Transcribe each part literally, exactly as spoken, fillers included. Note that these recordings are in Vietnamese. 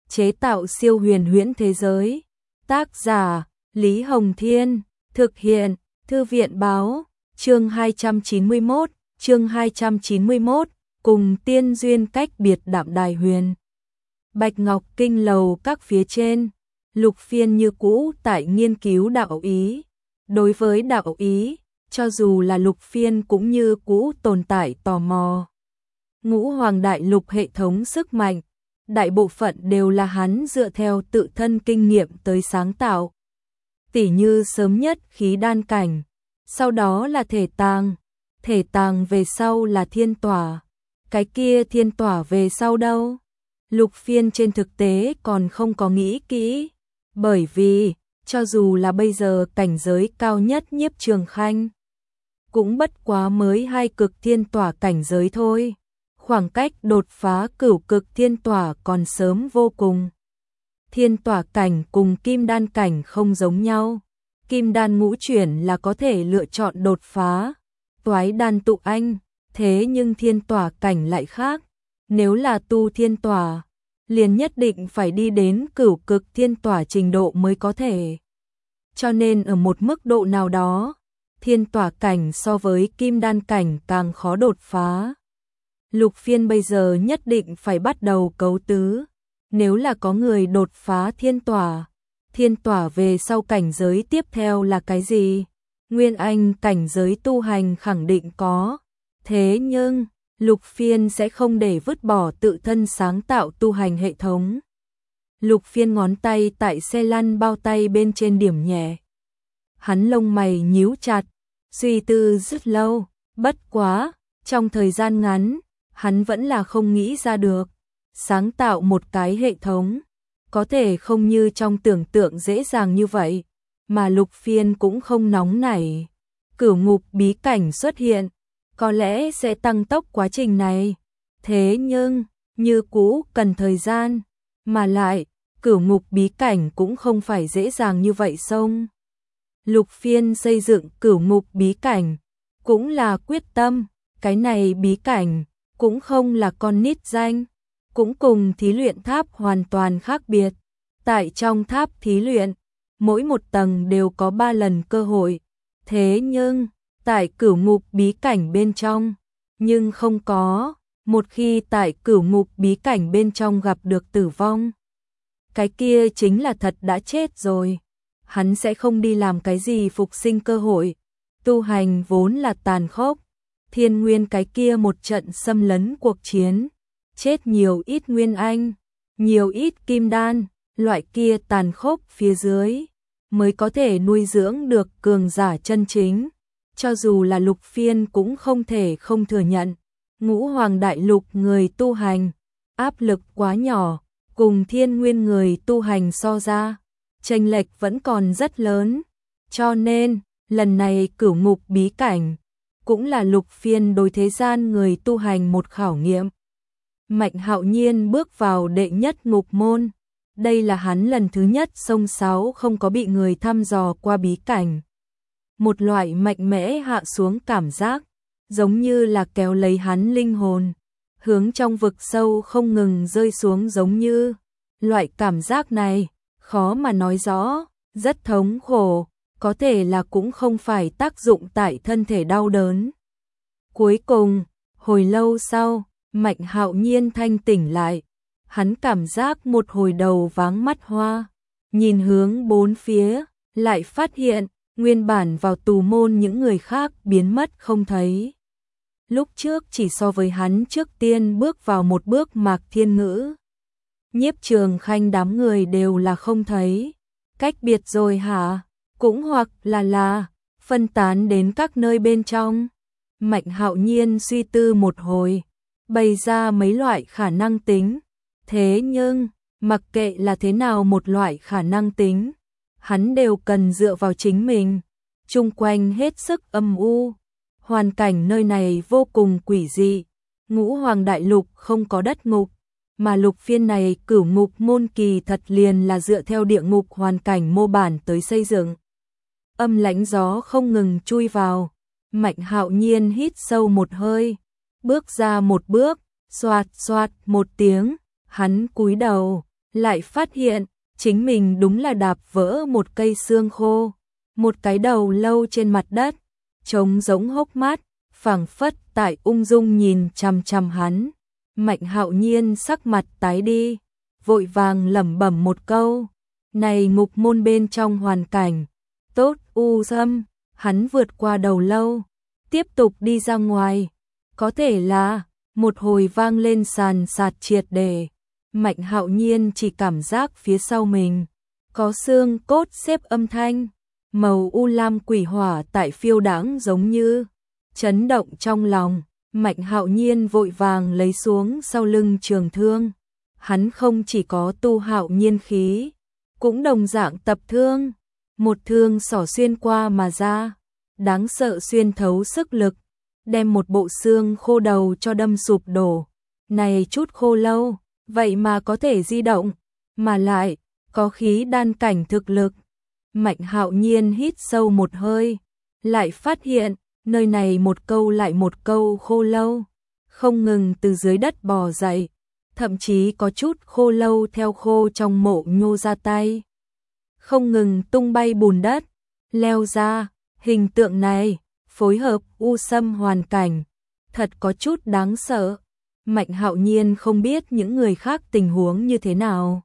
chế tạo siêu huyền huyễn thế giới. Tác giả Lý Hồng Thiên, thực hiện Thư viện Báo, chương hai trăm chín mươi mốt, chương hai trăm chín mươi mốt, cùng tiên duyên cách biệt đạm đài huyền. Bạch Ngọc Kinh lầu các phía trên, Lục Phiên như cũ tại nghiên cứu đạo ý. Đối với đạo ý, cho dù là Lục Phiên cũng như cũ tồn tại tò mò. Ngũ Hoàng Đại Lục hệ thống sức mạnh, đại bộ phận đều là hắn dựa theo tự thân kinh nghiệm tới sáng tạo. Tỉ như sớm nhất khí đan cảnh, sau đó là thể tàng, thể tàng về sau là thiên tỏa, cái kia thiên tỏa về sau đâu? Lục Phiên trên thực tế còn không có nghĩ kỹ, bởi vì, cho dù là bây giờ cảnh giới cao nhất Nhiếp Trường Khanh, cũng bất quá mới hai cực thiên tỏa cảnh giới thôi. Khoảng cách đột phá cửu cực thiên tỏa còn sớm vô cùng. Thiên tỏa cảnh cùng kim đan cảnh không giống nhau. Kim đan ngũ chuyển là có thể lựa chọn đột phá, toái đan tụ anh, thế nhưng thiên tỏa cảnh lại khác. Nếu là tu thiên tỏa, liền nhất định phải đi đến cửu cực thiên tỏa trình độ mới có thể. Cho nên ở một mức độ nào đó, thiên tỏa cảnh so với kim đan cảnh càng khó đột phá. Lục Phiên bây giờ nhất định phải bắt đầu cấu tứ. Nếu là có người đột phá thiên tỏa, thiên tỏa về sau cảnh giới tiếp theo là cái gì? Nguyên Anh cảnh giới tu hành khẳng định có. Thế nhưng, Lục Phiên sẽ không để vứt bỏ tự thân sáng tạo tu hành hệ thống. Lục Phiên ngón tay tại xe lăn bao tay bên trên điểm nhẹ. Hắn lông mày nhíu chặt, suy tư rất lâu, bất quá, trong thời gian ngắn, hắn vẫn là không nghĩ ra được. Sáng tạo một cái hệ thống, có thể không như trong tưởng tượng dễ dàng như vậy, mà Lục Phiên cũng không nóng nảy. Cửu ngục bí cảnh xuất hiện, có lẽ sẽ tăng tốc quá trình này. Thế nhưng, như cũ cần thời gian, mà lại, cửu ngục bí cảnh cũng không phải dễ dàng như vậy xong. Lục Phiên xây dựng cửu ngục bí cảnh, cũng là quyết tâm, cái này bí cảnh, cũng không là con nít danh, cũng cùng thí luyện tháp hoàn toàn khác biệt. Tại trong tháp thí luyện, mỗi một tầng đều có ba lần cơ hội, thế nhưng, tại cửu ngục bí cảnh bên trong, nhưng không có, một khi tại cửu ngục bí cảnh bên trong gặp được tử vong, cái kia chính là thật đã chết rồi. Hắn sẽ không đi làm cái gì phục sinh cơ hội, tu hành vốn là tàn khốc. Thiên Nguyên cái kia một trận xâm lấn cuộc chiến, chết nhiều ít Nguyên Anh, nhiều ít Kim Đan, loại kia tàn khốc phía dưới, mới có thể nuôi dưỡng được cường giả chân chính. Cho dù là Lục Phiên cũng không thể không thừa nhận, Ngũ Hoàng Đại Lục người tu hành, áp lực quá nhỏ, cùng Thiên Nguyên người tu hành so ra, chênh lệch vẫn còn rất lớn. Cho nên, lần này cửu ngục bí cảnh, cũng là Lục Phiên đối thế gian người tu hành một khảo nghiệm. Mạnh Hạo Nhiên bước vào đệ nhất ngục môn, đây là hắn lần thứ nhất xông sáu không có bị người thăm dò qua bí cảnh. Một loại mạnh mẽ hạ xuống cảm giác, giống như là kéo lấy hắn linh hồn, hướng trong vực sâu không ngừng rơi xuống giống như. Loại cảm giác này, khó mà nói rõ, rất thống khổ, có thể là cũng không phải tác dụng tại thân thể đau đớn. Cuối cùng, hồi lâu sau, Mạnh Hạo Nhiên thanh tỉnh lại, hắn cảm giác một hồi đầu váng mắt hoa, nhìn hướng bốn phía, lại phát hiện, nguyên bản vào tù môn những người khác biến mất không thấy. Lúc trước chỉ so với hắn trước tiên bước vào một bước Mạc Thiên Ngữ. Nhiếp Trường Khanh đám người đều là không thấy, cách biệt rồi hả? Cũng hoặc là là, phân tán đến các nơi bên trong. Mạnh Hạo Nhiên suy tư một hồi, bày ra mấy loại khả năng tính. Thế nhưng, mặc kệ là thế nào một loại khả năng tính, hắn đều cần dựa vào chính mình. Chung quanh hết sức âm u, hoàn cảnh nơi này vô cùng quỷ dị. Ngũ Hoàng Đại Lục không có đất ngục, mà Lục Phiên này cửu ngục môn kỳ thật liền là dựa theo địa ngục hoàn cảnh mô bản tới xây dựng. Âm lãnh gió không ngừng chui vào, Mạnh Hạo Nhiên hít sâu một hơi, bước ra một bước, xoạt xoạt một tiếng, hắn cúi đầu, lại phát hiện chính mình đúng là đạp vỡ một cây xương khô, một cái đầu lâu trên mặt đất, trống rỗng hốc mắt, phảng phất tại ung dung nhìn chằm chằm hắn. Mạnh Hạo Nhiên sắc mặt tái đi, vội vàng lẩm bẩm một câu, này ngục môn bên trong hoàn cảnh tốt u dâm, hắn vượt qua đầu lâu, tiếp tục đi ra ngoài, có thể là một hồi vang lên sàn sạt triệt để. Mạnh Hạo Nhiên chỉ cảm giác phía sau mình có xương cốt xếp âm thanh, màu u lam quỷ hỏa tại phiêu đãng giống như chấn động trong lòng. Mạnh Hạo Nhiên vội vàng lấy xuống sau lưng trường thương, hắn không chỉ có tu hạo nhiên khí, cũng đồng dạng tập thương, một thương xỏ xuyên qua mà ra, đáng sợ xuyên thấu sức lực, đem một bộ xương khô đầu cho đâm sụp đổ. Này chút khô lâu, vậy mà có thể di động, mà lại có khí đan cảnh thực lực. Mạnh Hạo Nhiên hít sâu một hơi, lại phát hiện nơi này một câu lại một câu khô lâu, không ngừng từ dưới đất bò dậy, thậm chí có chút khô lâu theo khô trong mộ nhô ra tay, không ngừng tung bay bùn đất, leo ra. Hình tượng này phối hợp u sâm hoàn cảnh, thật có chút đáng sợ. Mạnh Hạo Nhiên không biết những người khác tình huống như thế nào,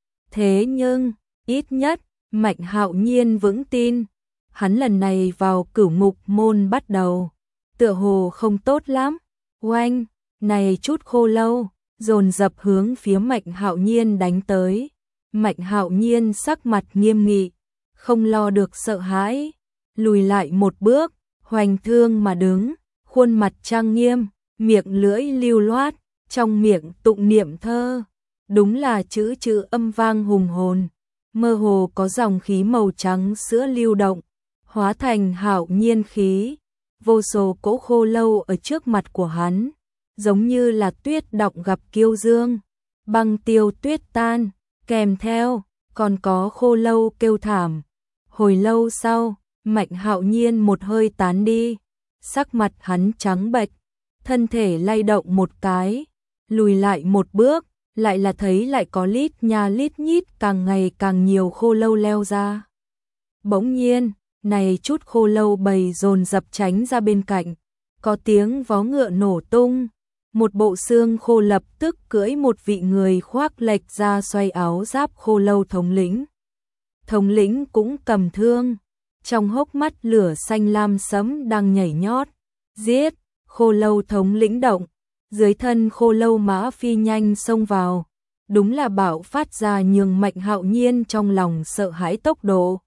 thế nhưng ít nhất Mạnh Hạo Nhiên vững tin, hắn lần này vào Cửu Ngục môn bắt đầu tựa hồ không tốt lắm. Oanh, này chút khô lâu dồn dập hướng phía Mạnh Hạo Nhiên đánh tới. Mạnh Hạo Nhiên sắc mặt nghiêm nghị, không lo được sợ hãi, lùi lại một bước, hoành thương mà đứng, khuôn mặt trang nghiêm, miệng lưỡi lưu loát, trong miệng tụng niệm thơ, đúng là chữ chữ âm vang hùng hồn, mơ hồ có dòng khí màu trắng sữa lưu động, hóa thành hạo nhiên khí. Vô số cỗ khô lâu ở trước mặt của hắn, giống như là tuyết động gặp kiêu dương, băng tiêu tuyết tan, kèm theo còn có khô lâu kêu thảm. Hồi lâu sau, Mạnh Hạo Nhiên một hơi tán đi, sắc mặt hắn trắng bệch, thân thể lay động một cái, lùi lại một bước, lại là thấy lại có lít nha lít nhít càng ngày càng nhiều khô lâu leo ra. Bỗng nhiên, này chút khô lâu bầy dồn dập tránh ra bên cạnh, có tiếng vó ngựa nổ tung, một bộ xương khô lập tức cưỡi một vị người khoác lệch ra xoay áo giáp khô lâu thống lĩnh. Thống lĩnh cũng cầm thương, trong hốc mắt lửa xanh lam sẫm đang nhảy nhót, giết. Khô lâu thống lĩnh động, dưới thân khô lâu mã phi nhanh xông vào, đúng là bạo phát ra nhường Mạnh Hạo Nhiên trong lòng sợ hãi tốc độ.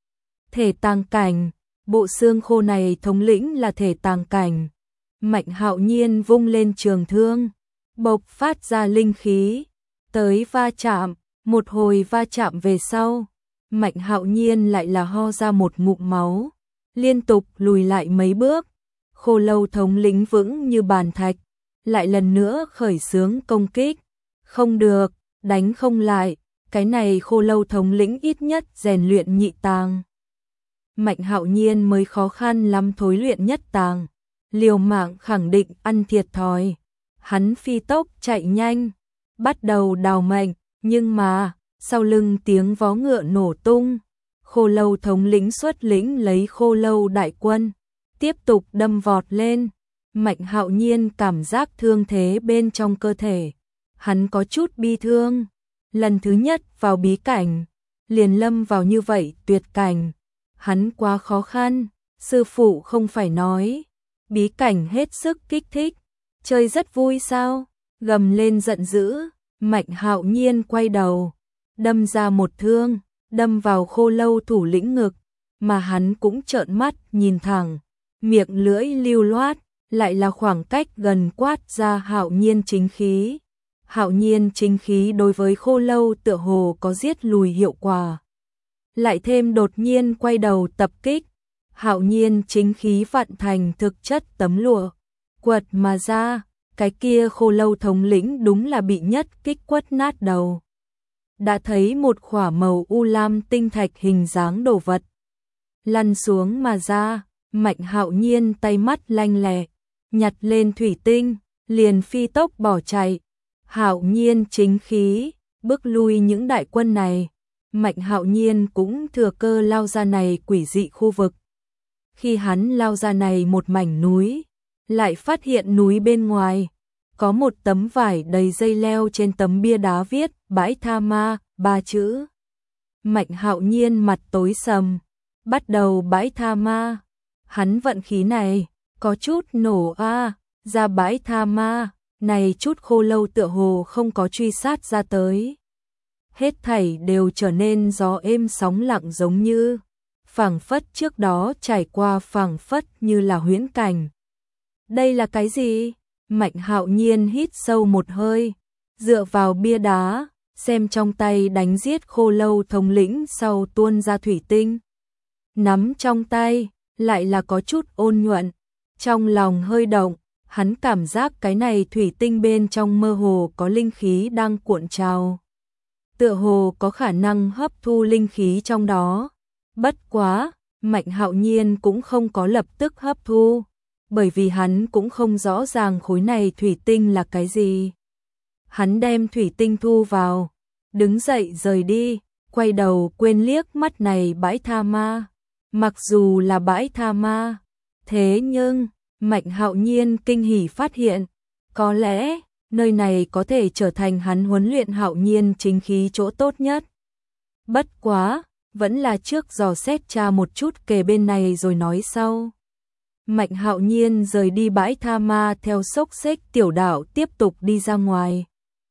Thể tàng cảnh, bộ xương khô này thống lĩnh là thể tàng cảnh. Mạnh Hạo Nhiên vung lên trường thương, bộc phát ra linh khí, tới va chạm, một hồi va chạm về sau, Mạnh Hạo Nhiên lại là ho ra một ngụm máu, liên tục lùi lại mấy bước. Khô lâu thống lĩnh vững như bàn thạch, lại lần nữa khởi xướng công kích. Không được, đánh không lại, cái này khô lâu thống lĩnh ít nhất rèn luyện nhị tàng. Mạnh Hạo Nhiên mới khó khăn lắm thối luyện nhất tàng, liều mạng khẳng định ăn thiệt thòi. Hắn phi tốc chạy nhanh, bắt đầu đào mệnh, nhưng mà, sau lưng tiếng vó ngựa nổ tung, khô lâu thống lĩnh xuất lĩnh lấy khô lâu đại quân, tiếp tục đâm vọt lên. Mạnh Hạo Nhiên cảm giác thương thế bên trong cơ thể, hắn có chút bi thương, lần thứ nhất vào bí cảnh, liền lâm vào như vậy tuyệt cảnh, hắn quá khó khăn, sư phụ không phải nói, bí cảnh hết sức kích thích, chơi rất vui sao? Gầm lên giận dữ, Mạnh Hạo Nhiên quay đầu, đâm ra một thương, đâm vào khô lâu thủ lĩnh ngực, mà hắn cũng trợn mắt nhìn thẳng, miệng lưỡi lưu loát, lại là khoảng cách gần quát ra hạo nhiên chính khí. Hạo nhiên chính khí đối với khô lâu tựa hồ có giết lùi hiệu quả. Lại thêm đột nhiên quay đầu tập kích, hạo nhiên chính khí vận thành thực chất tấm lụa, quật mà ra, cái kia khô lâu thống lĩnh đúng là bị nhất kích quất nát đầu. Đã thấy một khỏa màu u lam tinh thạch hình dáng đồ vật lăn xuống mà ra, Mạnh Hạo Nhiên tay mắt lanh lẹ, nhặt lên thủy tinh, liền phi tốc bỏ chạy. Hạo nhiên chính khí, bước lui những đại quân này. Mạnh Hạo Nhiên cũng thừa cơ lao ra này quỷ dị khu vực. Khi hắn lao ra này một mảnh núi, lại phát hiện núi bên ngoài có một tấm vải đầy dây leo, trên tấm bia đá viết Bãi Tha Ma ba chữ. Mạnh Hạo Nhiên mặt tối sầm, bắt đầu Bãi Tha Ma. Hắn vận khí này có chút nổ a, à, ra Bãi Tha Ma này chút khô lâu tựa hồ không có truy sát ra tới. Hết thảy đều trở nên gió êm sóng lặng, giống như phảng phất trước đó trải qua, phảng phất như là huyễn cảnh. Đây là cái gì? Mạnh Hạo Nhiên hít sâu một hơi, dựa vào bia đá, xem trong tay đánh giết khô lâu thống lĩnh sau tuôn ra thủy tinh. Nắm trong tay, lại là có chút ôn nhuận, trong lòng hơi động, hắn cảm giác cái này thủy tinh bên trong mơ hồ có linh khí đang cuộn trào. Tựa hồ có khả năng hấp thu linh khí trong đó. Bất quá, Mạnh Hạo Nhiên cũng không có lập tức hấp thu, bởi vì hắn cũng không rõ ràng khối này thủy tinh là cái gì. Hắn đem thủy tinh thu vào, đứng dậy rời đi, quay đầu quên liếc mắt này Bãi Tha Ma. Mặc dù là Bãi Tha Ma, thế nhưng Mạnh Hạo Nhiên kinh hỉ phát hiện, có lẽ nơi này có thể trở thành hắn huấn luyện Hạo Nhiên chính khí chỗ tốt nhất. Bất quá, vẫn là trước dò xét tra một chút kề bên này rồi nói sau. Mạnh Hạo Nhiên rời đi Bãi Tha Ma, theo xốc xếch tiểu đạo tiếp tục đi ra ngoài.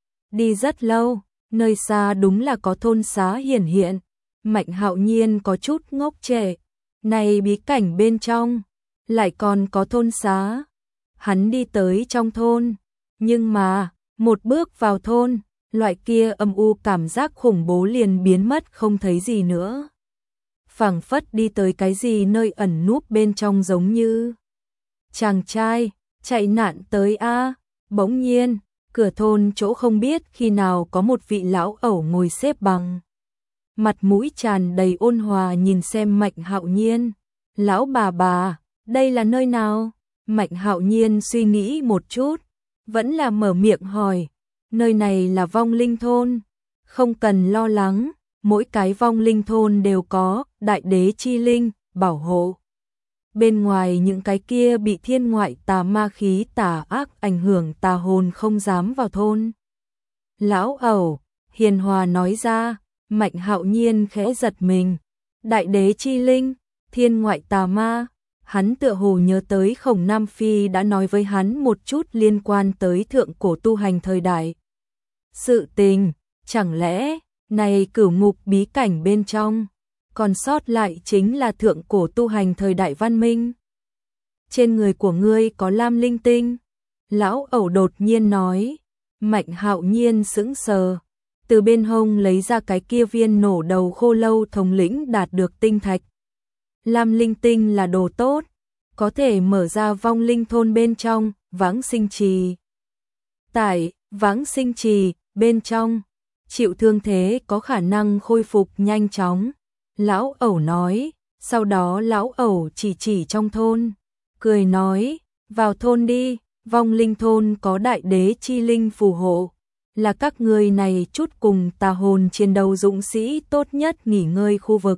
Đi rất lâu, nơi xa đúng là có thôn xá hiển hiện. Mạnh Hạo Nhiên có chút ngốc trệ, này bí cảnh bên trong lại còn có thôn xá. Hắn đi tới trong thôn, nhưng mà một bước vào thôn, loại kia âm u cảm giác khủng bố liền biến mất không thấy gì nữa. Phảng phất đi tới cái gì nơi ẩn núp bên trong, giống như chàng trai chạy nạn tới a. Bỗng nhiên, cửa thôn chỗ không biết khi nào có một vị lão ẩu ngồi xếp bằng, mặt mũi tràn đầy ôn hòa nhìn xem Mạnh Hạo Nhiên. Lão bà bà, đây là nơi nào? Mạnh Hạo Nhiên suy nghĩ một chút, vẫn là mở miệng hỏi. Nơi này là vong linh thôn, không cần lo lắng, mỗi cái vong linh thôn đều có đại đế chi linh bảo hộ. Bên ngoài những cái kia bị thiên ngoại tà ma khí tà ác ảnh hưởng, tà hồn không dám vào thôn. Lão ẩu hiền hòa nói ra. Mạnh Hạo Nhiên khẽ giật mình. Đại đế chi linh, thiên ngoại tà ma. Hắn tựa hồ nhớ tới Khổng Nam Phi đã nói với hắn một chút liên quan tới thượng cổ tu hành thời đại sự tình. Chẳng lẽ này cửu ngục bí cảnh bên trong còn sót lại chính là thượng cổ tu hành thời đại văn minh? Trên người của ngươi có lam linh tinh. Lão ẩu đột nhiên nói. Mạnh Hạo Nhiên sững sờ, từ bên hông lấy ra cái kia viên nổ đầu khô lâu thống lĩnh đạt được tinh thạch. Lam linh tinh là đồ tốt, có thể mở ra vong linh thôn bên trong Vãng Sinh Trì. Tại Vãng Sinh Trì bên trong, chịu thương thế có khả năng khôi phục nhanh chóng. Lão ẩu nói. Sau đó lão ẩu chỉ chỉ trong thôn, cười nói, vào thôn đi, vong linh thôn có đại đế chi linh phù hộ, là các người này chút cùng tà hồn chiến đấu dũng sĩ tốt nhất nghỉ ngơi khu vực.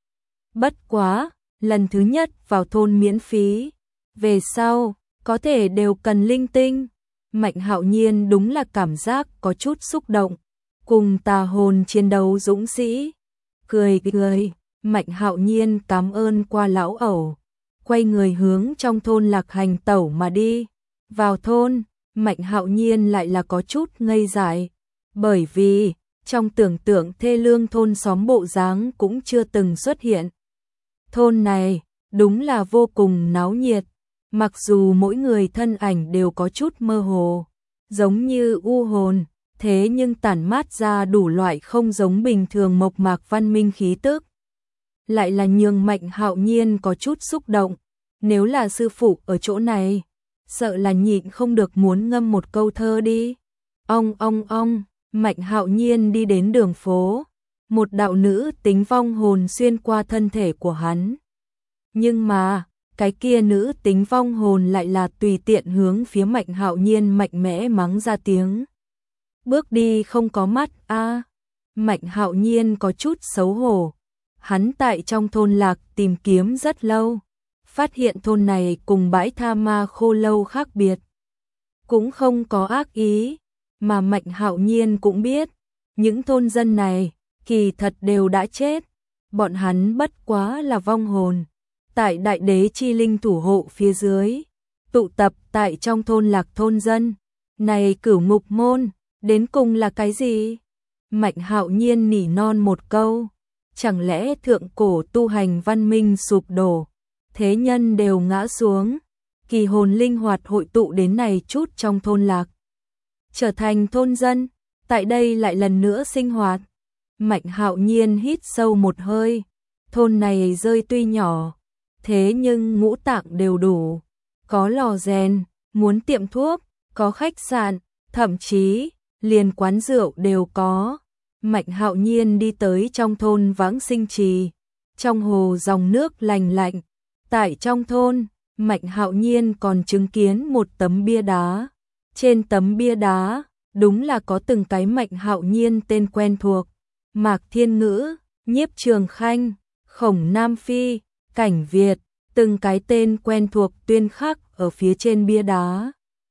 Bất quá, lần thứ nhất vào thôn miễn phí, về sau có thể đều cần linh tinh. Mạnh Hạo Nhiên đúng là cảm giác có chút xúc động, cùng tà hồn chiến đấu dũng sĩ. Cười cười, Mạnh Hạo Nhiên cảm ơn qua lão ẩu, quay người hướng trong thôn lạc hành tẩu mà đi. Vào thôn, Mạnh Hạo Nhiên lại là có chút ngây dại, bởi vì trong tưởng tượng thê lương thôn xóm bộ dáng cũng chưa từng xuất hiện. Thôn này đúng là vô cùng náo nhiệt, mặc dù mỗi người thân ảnh đều có chút mơ hồ, giống như u hồn, thế nhưng tản mát ra đủ loại không giống bình thường mộc mạc văn minh khí tức. Lại là nhường Mạnh Hạo Nhiên có chút xúc động, nếu là sư phụ ở chỗ này, sợ là nhịn không được muốn ngâm một câu thơ đi. Ong ong ong, Mạnh Hạo Nhiên đi đến đường phố, một đạo nữ tính vong hồn xuyên qua thân thể của hắn. Nhưng mà, cái kia nữ tính vong hồn lại là tùy tiện hướng phía Mạnh Hạo Nhiên mạnh mẽ mắng ra tiếng. Bước đi không có mắt a. Mạnh Hạo Nhiên có chút xấu hổ. Hắn tại trong thôn lạc tìm kiếm rất lâu, phát hiện thôn này cùng bãi tha ma khô lâu khác biệt. Cũng không có ác ý, mà Mạnh Hạo Nhiên cũng biết, những thôn dân này kỳ thật đều đã chết, bọn hắn bất quá là vong hồn. Tại đại đế chi linh thủ hộ phía dưới, tụ tập tại trong thôn lạc thôn dân, này Cửu Ngục Môn, đến cùng là cái gì? Mạnh Hạo Nhiên nỉ non một câu, chẳng lẽ thượng cổ tu hành văn minh sụp đổ, thế nhân đều ngã xuống, kỳ hồn linh hoạt hội tụ đến này chút trong thôn lạc, trở thành thôn dân, tại đây lại lần nữa sinh hoạt. Mạnh Hạo Nhiên hít sâu một hơi, thôn này rơi tuy nhỏ, thế nhưng ngũ tạng đều đủ, có lò rèn, muốn tiệm thuốc, có khách sạn, thậm chí liền quán rượu đều có. Mạnh Hạo Nhiên đi tới trong thôn Vãng Sinh Trì, trong hồ dòng nước lành lạnh, tại trong thôn, Mạnh Hạo Nhiên còn chứng kiến một tấm bia đá. Trên tấm bia đá, đúng là có từng cái Mạnh Hạo Nhiên tên quen thuộc, Mạc Thiên Ngữ, Nhiếp Trường Khanh, Khổng Nam Phi, Cảnh Việt, từng cái tên quen thuộc tuyên khắc ở phía trên bia đá.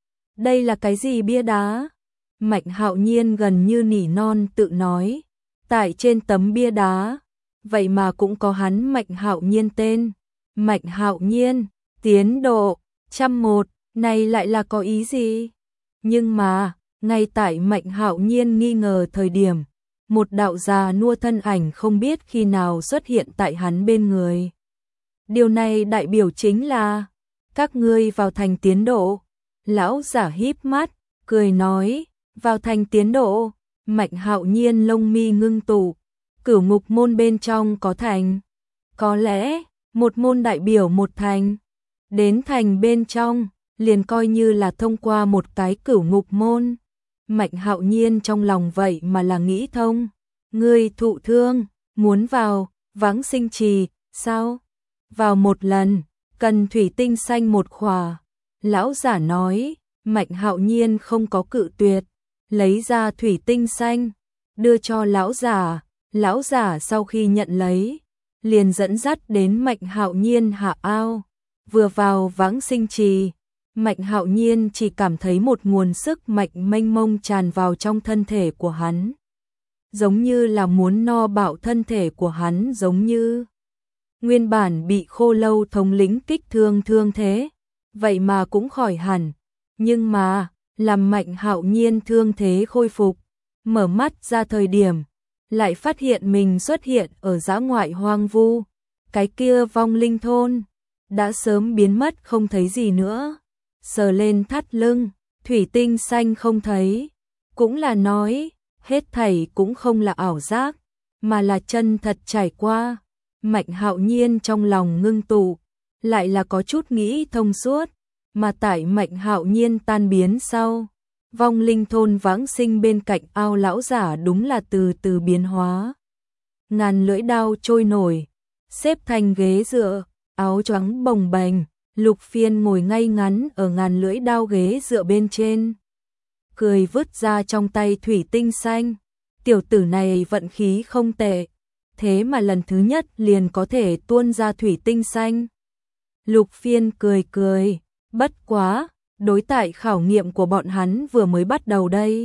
Đây là cái gì bia đá? Mạnh Hạo Nhiên gần như nỉ non tự nói, tại trên tấm bia đá, vậy mà cũng có hắn Mạnh Hạo Nhiên tên. Mạnh Hạo Nhiên, tiến độ, trăm một, này lại là có ý gì? Nhưng mà, ngay tại Mạnh Hạo Nhiên nghi ngờ thời điểm, một đạo già nua thân ảnh không biết khi nào xuất hiện tại hắn bên người. Điều này đại biểu chính là, các ngươi vào thành tiến độ. Lão giả híp mắt, cười nói, vào thành tiến độ. Mạnh Hạo Nhiên lông mi ngưng tụ, Cửu Ngục Môn bên trong có thành. Có lẽ, một môn đại biểu một thành. Đến thành bên trong, liền coi như là thông qua một cái Cửu Ngục Môn. Mạnh Hạo Nhiên trong lòng vậy mà là nghĩ thông. Ngươi thụ thương, muốn vào, Vãng Sinh Trì, sao? Vào một lần, cần thủy tinh xanh một khỏa. Lão giả nói, Mạnh Hạo Nhiên không có cự tuyệt, lấy ra thủy tinh xanh, đưa cho lão giả. Lão giả sau khi nhận lấy, liền dẫn dắt đến Mạnh Hạo Nhiên hạ ao. Vừa vào Vãng Sinh Trì, Mạnh Hạo Nhiên chỉ cảm thấy một nguồn sức mạnh mênh mông tràn vào trong thân thể của hắn. Giống như là muốn no bạo thân thể của hắn, giống như nguyên bản bị khô lâu thống lĩnh kích thương thương thế, vậy mà cũng khỏi hẳn. Nhưng mà, làm Mạnh Hạo Nhiên thương thế khôi phục, mở mắt ra thời điểm, lại phát hiện mình xuất hiện ở dã ngoại hoang vu. Cái kia vong linh thôn đã sớm biến mất không thấy gì nữa. Sờ lên thắt lưng, thủy tinh xanh không thấy, cũng là nói, hết thảy cũng không là ảo giác, mà là chân thật trải qua. Mạnh Hạo Nhiên trong lòng ngưng tụ, lại là có chút nghĩ thông suốt, mà tại Mạnh Hạo Nhiên tan biến sau, vong linh thôn Vãng Sinh bên cạnh ao lão giả đúng là từ từ biến hóa. Ngàn lưỡi đao trôi nổi, xếp thành ghế dựa, áo choàng bồng bềnh, Lục Phiên ngồi ngay ngắn ở ngàn lưỡi đao ghế dựa bên trên, cười vứt ra trong tay thủy tinh xanh. Tiểu tử này vận khí không tệ, thế mà lần thứ nhất liền có thể tuôn ra thủy tinh xanh. Lục Phiên cười cười, bất quá, đối tại khảo nghiệm của bọn hắn vừa mới bắt đầu đây.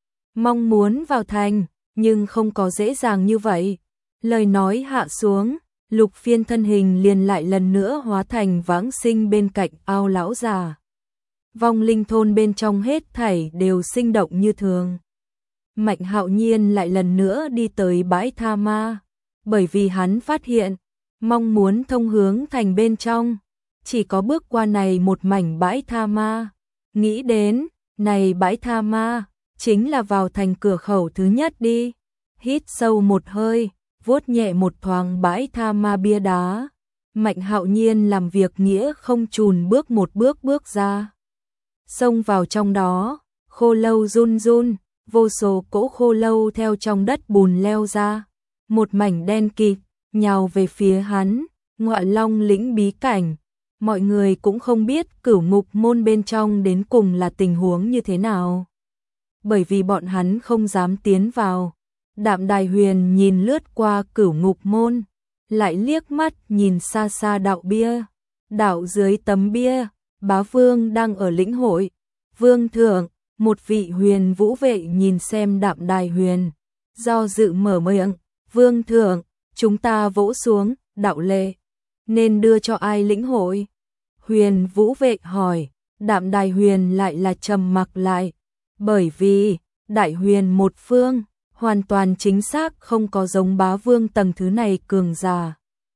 Mong muốn vào thành, nhưng không có dễ dàng như vậy. Lời nói hạ xuống, Lục Phiên thân hình liền lại lần nữa hóa thành Vãng Sinh bên cạnh ao lão già. Vong linh thôn bên trong hết thảy đều sinh động như thường. Mạnh Hạo Nhiên lại lần nữa đi tới bãi tha ma, bởi vì hắn phát hiện, mong muốn thông hướng thành bên trong, chỉ có bước qua này một mảnh bãi tha ma. Nghĩ đến, này bãi tha ma, chính là vào thành cửa khẩu thứ nhất đi. Hít sâu một hơi, vuốt nhẹ một thoáng bãi tha ma bia đá. Mạnh Hạo Nhiên làm việc nghĩa không chùn bước một bước bước ra. Xông vào trong đó, khô lâu run run, vô số cỗ khô lâu theo trong đất bùn leo ra. Một mảnh đen kịt, nhào về phía hắn, Ngọa Long lĩnh bí cảnh. Mọi người cũng không biết Cửu Ngục Môn bên trong đến cùng là tình huống như thế nào. bởi vì bọn hắn không dám tiến vào. Đạm Đài Huyền nhìn lướt qua Cửu Ngục môn, lại liếc mắt nhìn xa xa đạo bia. Đạo dưới tấm bia, bá vương đang ở lĩnh hội. Vương thượng, một vị huyền vũ vệ nhìn xem Đạm Đài Huyền, do dự mở miệng, vương thượng, chúng ta vỗ xuống, đạo lệ, nên đưa cho ai lĩnh hội? Huyền vũ vệ hỏi, Đạm Đài Huyền lại là trầm mặc lại, bởi vì, Đại Huyền một phương, hoàn toàn chính xác không có giống bá vương tầng thứ này cường giả.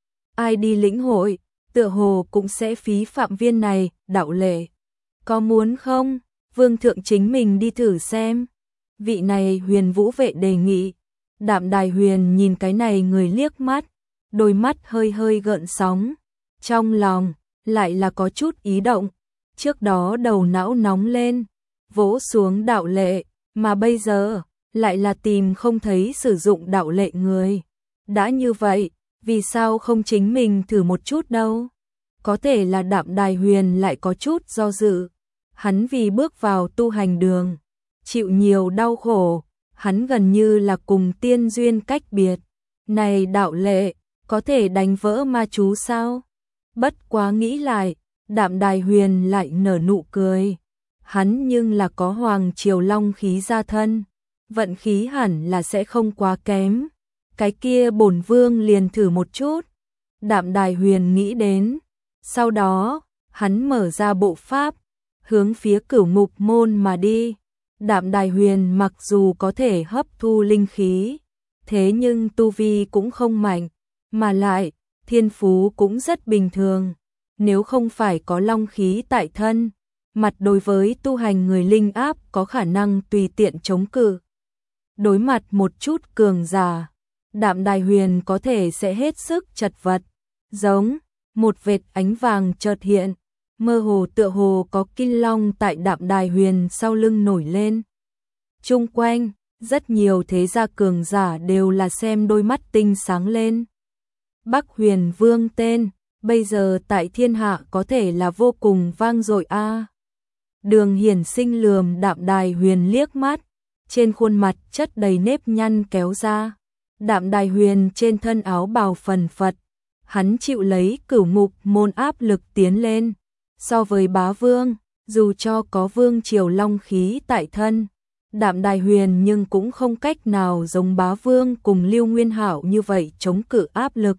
Ai đi lĩnh hội, tựa hồ cũng sẽ phí phạm viên này, đạo lệ. Có muốn không? Vương thượng chính mình đi thử xem. Vị này huyền vũ vệ đề nghị. Đạm Đài Huyền nhìn cái này người liếc mắt, đôi mắt hơi hơi gợn sóng. Trong lòng, lại là có chút ý động. Trước đó đầu não nóng lên, vỗ xuống đạo lệ, mà bây giờ, lại là tìm không thấy sử dụng đạo lệ người. Đã như vậy, vì sao không chính mình thử một chút đâu? Có thể là Đạm Đài Huyền lại có chút do dự. Hắn vì bước vào tu hành đường, chịu nhiều đau khổ, hắn gần như là cùng tiên duyên cách biệt. Này đạo lệ, có thể đánh vỡ ma chú sao? Bất quá nghĩ lại, Đạm Đài Huyền lại nở nụ cười. Hắn nhưng là có hoàng triều long khí gia thân, vận khí hẳn là sẽ không quá kém. Cái kia bổn vương liền thử một chút. Đạm Đài Huyền nghĩ đến. Sau đó, hắn mở ra bộ pháp, hướng phía Cửu Ngục môn mà đi. Đạm Đài Huyền mặc dù có thể hấp thu linh khí, thế nhưng tu vi cũng không mạnh, mà lại, thiên phú cũng rất bình thường. Nếu không phải có long khí tại thân, mặt đối với tu hành người linh áp có khả năng tùy tiện chống cự. Đối mặt một chút cường giả, Đạm Đài Huyền có thể sẽ hết sức chật vật, giống một vệt ánh vàng chợt hiện, mơ hồ tựa hồ có kinh long tại Đạm Đài Huyền sau lưng nổi lên. Chung quanh, rất nhiều thế gia cường giả đều là xem đôi mắt tinh sáng lên. Bắc Huyền Vương tên, bây giờ tại thiên hạ có thể là vô cùng vang dội a. Đường Hiển Sinh lườm Đạm Đài Huyền liếc mắt, trên khuôn mặt chất đầy nếp nhăn kéo ra. Đạm Đài Huyền trên thân áo bào phần phật, hắn chịu lấy Cửu Ngục môn áp lực tiến lên. So với bá vương, dù cho có vương triều long khí tại thân, Đạm Đài Huyền nhưng cũng không cách nào giống bá vương cùng Lưu Nguyên Hạo như vậy chống cự áp lực.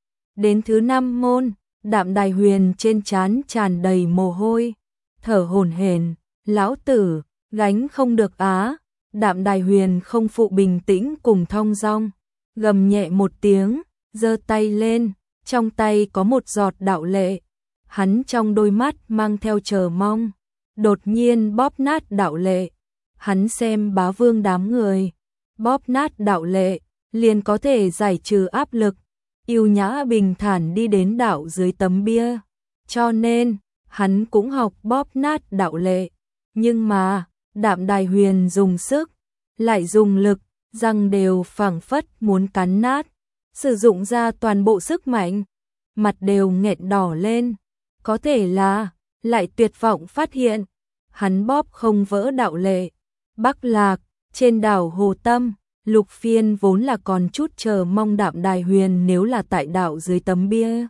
Đến thứ năm môn, Đạm Đài Huyền trên trán tràn đầy mồ hôi, thở hổn hển, lão tử, gánh không được á. Đạm Đài Huyền không phụ bình tĩnh cùng thong dong, gầm nhẹ một tiếng, giơ tay lên, trong tay có một giọt đạo lệ. Hắn trong đôi mắt mang theo chờ mong, đột nhiên bóp nát đạo lệ. Hắn xem bá vương đám người, bóp nát đạo lệ, liền có thể giải trừ áp lực, yêu nhã bình thản đi đến đạo dưới tấm bia. Cho nên, hắn cũng học bóp nát đạo lệ. Nhưng mà, Đạm Đài Huyền dùng sức, lại dùng lực, răng đều phảng phất muốn cắn nát, sử dụng ra toàn bộ sức mạnh, mặt đều nghẹn đỏ lên. Có thể là, lại tuyệt vọng phát hiện, hắn bóp không vỡ đạo lệ. Bắc Lạc, trên đảo Hồ Tâm, Lục Phiên vốn là còn chút chờ mong Đạm Đài Huyền nếu là tại đạo dưới tấm bia,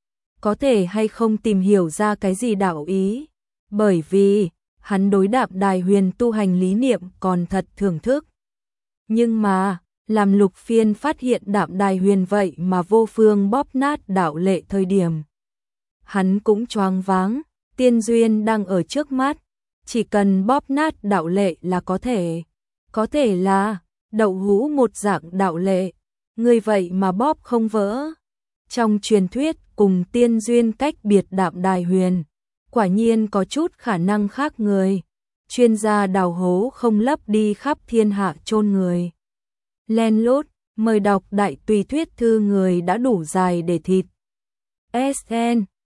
có thể hay không tìm hiểu ra cái gì đạo ý, bởi vì hắn đối Đạm Đài Huyền tu hành lý niệm còn thật thưởng thức. Nhưng mà, làm Lục Phiên phát hiện Đạm Đài Huyền vậy mà vô phương bóp nát đạo lệ thời điểm, hắn cũng choáng váng. Tiên duyên đang ở trước mắt, chỉ cần bóp nát đạo lệ là có thể. Có thể là đậu hũ một dạng đạo lệ, người vậy mà bóp không vỡ. Trong truyền thuyết cùng tiên duyên cách biệt Đạm Đài Huyền, quả nhiên có chút khả năng khác người. Chuyên gia đào hố không lấp đi khắp thiên hạ chôn người. Len lút, mời đọc đại tùy thuyết thư người đã đủ dài để thịt. ét en